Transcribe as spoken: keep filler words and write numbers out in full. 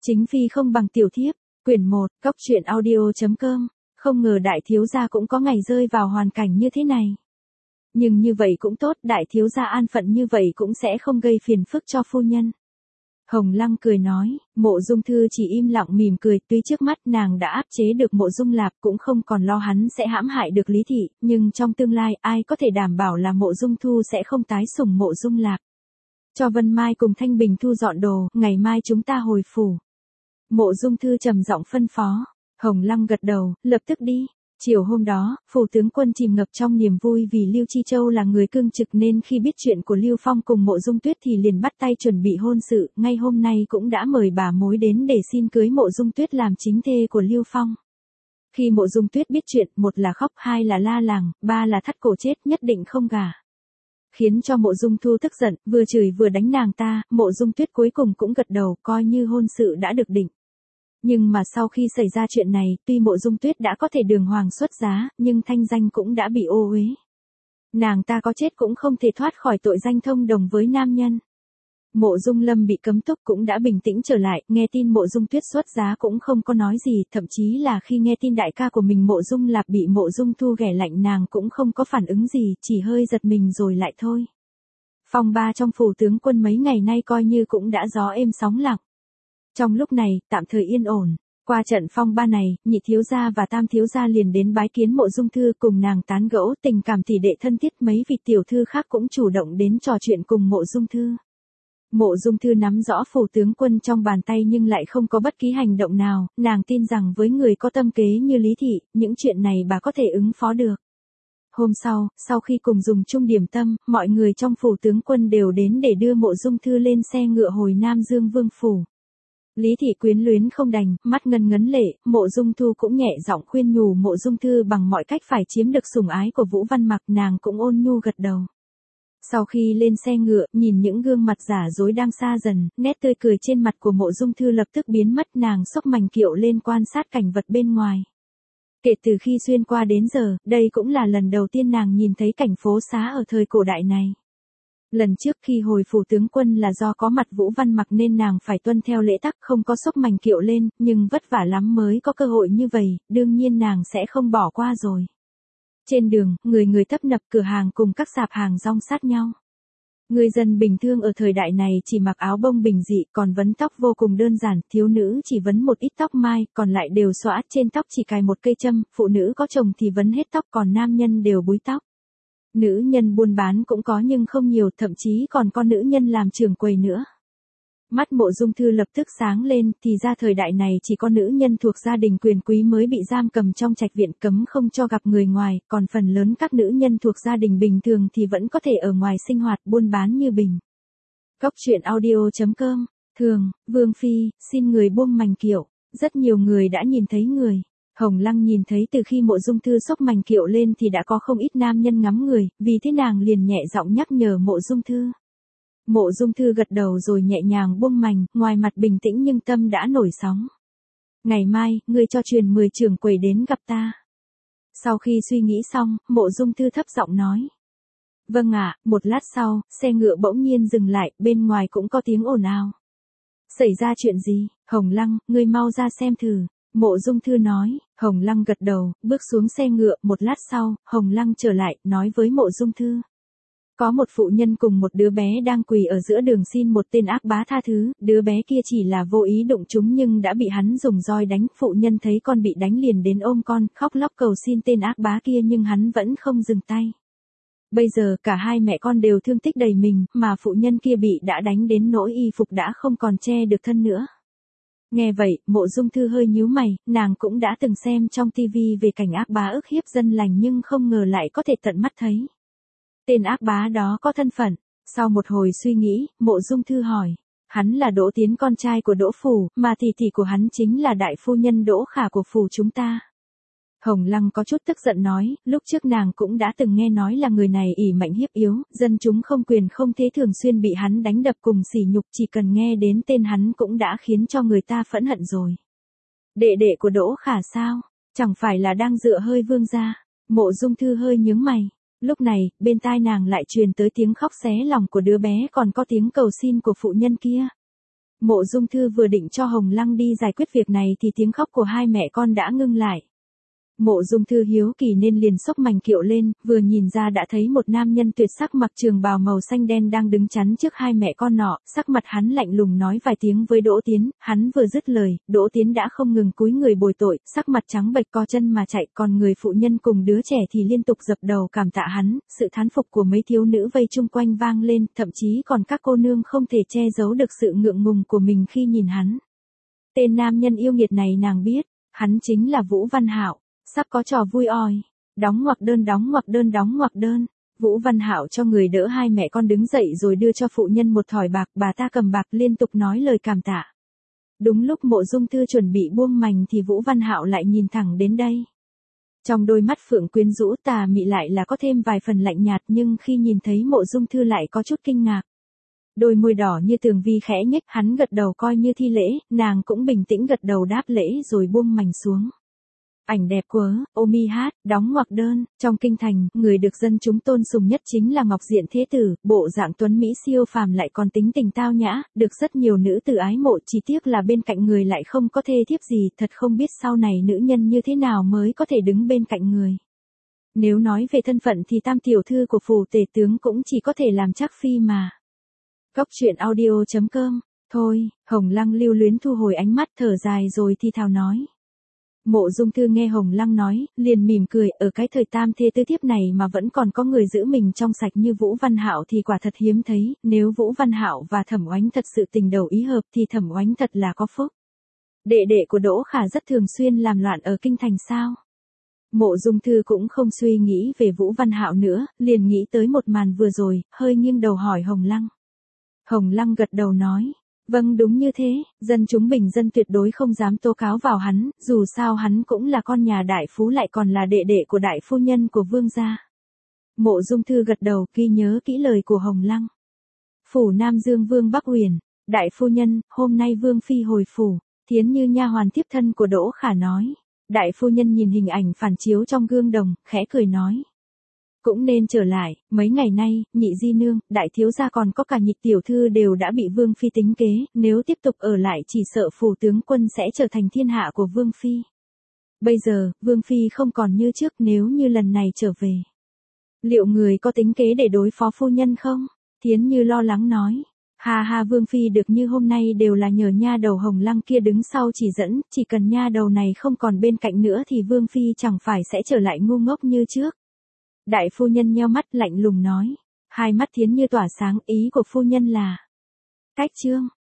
Chính phi không bằng tiểu thiếp, quyển một, góc truyện audio.com, không ngờ đại thiếu gia cũng có ngày rơi vào hoàn cảnh như thế này. Nhưng như vậy cũng tốt, đại thiếu gia an phận như vậy cũng sẽ không gây phiền phức cho phu nhân. Hồng Lăng cười nói, Mộ Dung Thư chỉ im lặng mỉm cười, tuy trước mắt nàng đã áp chế được Mộ Dung Lạp cũng không còn lo hắn sẽ hãm hại được Lý Thị, nhưng trong tương lai ai có thể đảm bảo là Mộ Dung Thu sẽ không tái sủng Mộ Dung Lạp. Cho Vân Mai cùng Thanh Bình thu dọn đồ, ngày mai chúng ta hồi phủ. Mộ Dung Thư trầm giọng phân phó. Hồng Lăng gật đầu, lập tức đi. Chiều hôm đó, phủ tướng quân chìm ngập trong niềm vui vì Lưu Chi Châu là người cương trực nên khi biết chuyện của Lưu Phong cùng Mộ Dung Tuyết thì liền bắt tay chuẩn bị hôn sự, ngay hôm nay cũng đã mời bà mối đến để xin cưới Mộ Dung Tuyết làm chính thê của Lưu Phong. Khi Mộ Dung Tuyết biết chuyện, một là khóc, hai là la làng, ba là thắt cổ chết, nhất định không gả. Khiến cho Mộ Dung Thu tức giận, vừa chửi vừa đánh nàng ta, Mộ Dung Tuyết cuối cùng cũng gật đầu, coi như hôn sự đã được định. Nhưng mà sau khi xảy ra chuyện này, tuy Mộ Dung Tuyết đã có thể đường hoàng xuất giá, nhưng thanh danh cũng đã bị ô uế. Nàng ta có chết cũng không thể thoát khỏi tội danh thông đồng với nam nhân. Mộ Dung Lâm bị cấm túc cũng đã bình tĩnh trở lại, nghe tin Mộ Dung Tuyết xuất giá cũng không có nói gì, thậm chí là khi nghe tin đại ca của mình Mộ Dung Lạp bị Mộ Dung Thu ghẻ lạnh nàng cũng không có phản ứng gì, chỉ hơi giật mình rồi lại thôi. Phong ba trong phủ tướng quân mấy ngày nay coi như cũng đã gió êm sóng lặng. Trong lúc này, tạm thời yên ổn. Qua trận phong ba này, nhị thiếu gia và tam thiếu gia liền đến bái kiến Mộ Dung Thư cùng nàng tán gẫu, tình cảm tỷ đệ thân thiết, mấy vị tiểu thư khác cũng chủ động đến trò chuyện cùng Mộ Dung Thư. Mộ Dung Thư nắm rõ phủ tướng quân trong bàn tay nhưng lại không có bất kỳ hành động nào, nàng tin rằng với người có tâm kế như Lý Thị, những chuyện này bà có thể ứng phó được. Hôm sau, sau khi cùng dùng chung điểm tâm, mọi người trong phủ tướng quân đều đến để đưa Mộ Dung Thư lên xe ngựa hồi Nam Dương Vương phủ. Lý Thị quyến luyến không đành, mắt ngân ngấn lệ, Mộ Dung Thu cũng nhẹ giọng khuyên nhủ Mộ Dung Thư bằng mọi cách phải chiếm được sủng ái của Vũ Văn Mặc, nàng cũng ôn nhu gật đầu. Sau khi lên xe ngựa, nhìn những gương mặt giả dối đang xa dần, nét tươi cười trên mặt của Mộ Dung Thư lập tức biến mất, nàng xốc mành kiệu lên quan sát cảnh vật bên ngoài. Kể từ khi xuyên qua đến giờ, đây cũng là lần đầu tiên nàng nhìn thấy cảnh phố xá ở thời cổ đại này. Lần trước khi hồi phủ tướng quân là do có mặt Vũ Văn Mặc nên nàng phải tuân theo lễ tắc không có xốc mành kiệu lên, nhưng vất vả lắm mới có cơ hội như vậy, đương nhiên nàng sẽ không bỏ qua rồi. Trên đường, người người tấp nập, cửa hàng cùng các sạp hàng rong sát nhau. Người dân bình thường ở thời đại này chỉ mặc áo bông bình dị, còn vấn tóc vô cùng đơn giản, thiếu nữ chỉ vấn một ít tóc mai, còn lại đều xõa, trên tóc chỉ cài một cây châm, phụ nữ có chồng thì vấn hết tóc, còn nam nhân đều búi tóc. Nữ nhân buôn bán cũng có nhưng không nhiều, thậm chí còn có nữ nhân làm trưởng quầy nữa. Mắt Mộ Dung Thư lập tức sáng lên, thì ra thời đại này chỉ có nữ nhân thuộc gia đình quyền quý mới bị giam cầm trong trạch viện cấm không cho gặp người ngoài, còn phần lớn các nữ nhân thuộc gia đình bình thường thì vẫn có thể ở ngoài sinh hoạt buôn bán như bình. Góc truyện audio.com, thường, Vương Phi, xin người buông mành kiệu, rất nhiều người đã nhìn thấy người. Hồng Lăng nhìn thấy từ khi Mộ Dung Thư xốc mành kiệu lên thì đã có không ít nam nhân ngắm người, vì thế nàng liền nhẹ giọng nhắc nhở Mộ Dung Thư. Mộ Dung Thư gật đầu rồi nhẹ nhàng buông mành, ngoài mặt bình tĩnh nhưng tâm đã nổi sóng. Ngày mai, ngươi cho truyền mười trưởng quầy đến gặp ta. Sau khi suy nghĩ xong, Mộ Dung Thư thấp giọng nói. Vâng ạ, một lát sau, xe ngựa bỗng nhiên dừng lại, bên ngoài cũng có tiếng ồn ào. Xảy ra chuyện gì? Hồng Lăng, ngươi mau ra xem thử. Mộ Dung Thư nói. Hồng Lăng gật đầu, bước xuống xe ngựa, một lát sau, Hồng Lăng trở lại, nói với Mộ Dung Thư. Có một phụ nhân cùng một đứa bé đang quỳ ở giữa đường xin một tên ác bá tha thứ, đứa bé kia chỉ là vô ý đụng chúng nhưng đã bị hắn dùng roi đánh, phụ nhân thấy con bị đánh liền đến ôm con, khóc lóc cầu xin tên ác bá kia nhưng hắn vẫn không dừng tay. Bây giờ cả hai mẹ con đều thương tích đầy mình, mà phụ nhân kia bị đã đánh đến nỗi y phục đã không còn che được thân nữa. Nghe vậy, Mộ Dung Thư hơi nhíu mày, nàng cũng đã từng xem trong tivi về cảnh ác bá ức hiếp dân lành nhưng không ngờ lại có thể tận mắt thấy. Tên ác bá đó có thân phận. Sau một hồi suy nghĩ, Mộ Dung Thư hỏi. Hắn là Đỗ Tiến, con trai của Đỗ Phủ, mà tỷ tỷ của hắn chính là đại phu nhân Đỗ Khả của phủ chúng ta. Hồng Lăng có chút tức giận nói, lúc trước nàng cũng đã từng nghe nói là người này ỷ mạnh hiếp yếu, dân chúng không quyền không thế thường xuyên bị hắn đánh đập cùng sỉ nhục, chỉ cần nghe đến tên hắn cũng đã khiến cho người ta phẫn hận rồi. Đệ đệ của Đỗ Khả sao? Chẳng phải là đang dựa hơi vương gia? Mộ Dung Thư hơi nhướng mày. Lúc này, bên tai nàng lại truyền tới tiếng khóc xé lòng của đứa bé còn có tiếng cầu xin của phụ nhân kia. Mộ Dung Thư vừa định cho Hồng Lăng đi giải quyết việc này thì tiếng khóc của hai mẹ con đã ngưng lại. Mộ Dung Thư hiếu kỳ nên liền xốc mành kiệu lên, vừa nhìn ra đã thấy một nam nhân tuyệt sắc mặc trường bào màu xanh đen đang đứng chắn trước hai mẹ con nọ, sắc mặt hắn lạnh lùng nói vài tiếng với Đỗ Tiến, hắn vừa dứt lời, Đỗ Tiến đã không ngừng cúi người bồi tội, sắc mặt trắng bệch co chân mà chạy, còn người phụ nhân cùng đứa trẻ thì liên tục dập đầu cảm tạ hắn, sự thán phục của mấy thiếu nữ vây chung quanh vang lên, thậm chí còn các cô nương không thể che giấu được sự ngượng ngùng của mình khi nhìn hắn. Tên nam nhân yêu nghiệt này nàng biết, hắn chính là Vũ Văn Hạo. Sắp có trò vui oi. Đóng ngoặc đơn đóng ngoặc đơn đóng ngoặc đơn. Vũ Văn Hạo cho người đỡ hai mẹ con đứng dậy rồi đưa cho phụ nhân một thỏi bạc, bà ta cầm bạc liên tục nói lời cảm tạ. Đúng lúc Mộ Dung Thư chuẩn bị buông mành thì Vũ Văn Hạo lại nhìn thẳng đến đây. Trong đôi mắt phượng quyến rũ tà mị lại là có thêm vài phần lạnh nhạt, nhưng khi nhìn thấy Mộ Dung Thư lại có chút kinh ngạc. Đôi môi đỏ như tường vi khẽ nhếch, hắn gật đầu coi như thi lễ, nàng cũng bình tĩnh gật đầu đáp lễ rồi buông mành xuống. Ảnh đẹp quá, ô mi hát, đóng ngoặc đơn, trong kinh thành, người được dân chúng tôn sùng nhất chính là Ngọc Diện Thế Tử, bộ dạng tuấn Mỹ siêu phàm lại còn tính tình tao nhã, được rất nhiều nữ tử ái mộ, chỉ tiếc là bên cạnh người lại không có thê thiếp gì, thật không biết sau này nữ nhân như thế nào mới có thể đứng bên cạnh người. Nếu nói về thân phận thì tam tiểu thư của phủ tể tướng cũng chỉ có thể làm Trác Phi mà. Góc truyện audio chấm com, thôi, Hồng Lăng lưu luyến thu hồi ánh mắt thở dài rồi thì thào nói. Mộ Dung Thư nghe Hồng Lăng nói, liền mỉm cười, ở cái thời tam thê tứ thiếp này mà vẫn còn có người giữ mình trong sạch như Vũ Văn Hạo thì quả thật hiếm thấy, nếu Vũ Văn Hạo và Thẩm Oánh thật sự tình đầu ý hợp thì Thẩm Oánh thật là có phúc. Đệ đệ của Đỗ Khả rất thường xuyên làm loạn ở kinh thành sao? Mộ Dung Thư cũng không suy nghĩ về Vũ Văn Hạo nữa, liền nghĩ tới một màn vừa rồi, hơi nghiêng đầu hỏi Hồng Lăng. Hồng Lăng gật đầu nói. Vâng đúng như thế, dân chúng bình dân tuyệt đối không dám tố cáo vào hắn, dù sao hắn cũng là con nhà đại phú lại còn là đệ đệ của đại phu nhân của vương gia. Mộ Dung Thư gật đầu ghi nhớ kỹ lời của Hồng Lăng. Phủ Nam Dương Vương Bắc Uyển, đại phu nhân, hôm nay Vương Phi hồi phủ, Thiến Như nha hoàn tiếp thân của Đỗ Khả nói. Đại phu nhân nhìn hình ảnh phản chiếu trong gương đồng, khẽ cười nói. Cũng nên trở lại, mấy ngày nay, nhị di nương, đại thiếu gia còn có cả nhị tiểu thư đều đã bị Vương Phi tính kế, nếu tiếp tục ở lại chỉ sợ phủ tướng quân sẽ trở thành thiên hạ của Vương Phi. Bây giờ, Vương Phi không còn như trước, nếu như lần này trở về. Liệu người có tính kế để đối phó phu nhân không? Thiến Như lo lắng nói. Ha ha, Vương Phi được như hôm nay đều là nhờ nha đầu Hồng Lăng kia đứng sau chỉ dẫn, chỉ cần nha đầu này không còn bên cạnh nữa thì Vương Phi chẳng phải sẽ trở lại ngu ngốc như trước. Đại phu nhân nheo mắt lạnh lùng nói. Hai mắt Thiến Như tỏa sáng, ý của phu nhân là. Cách chương.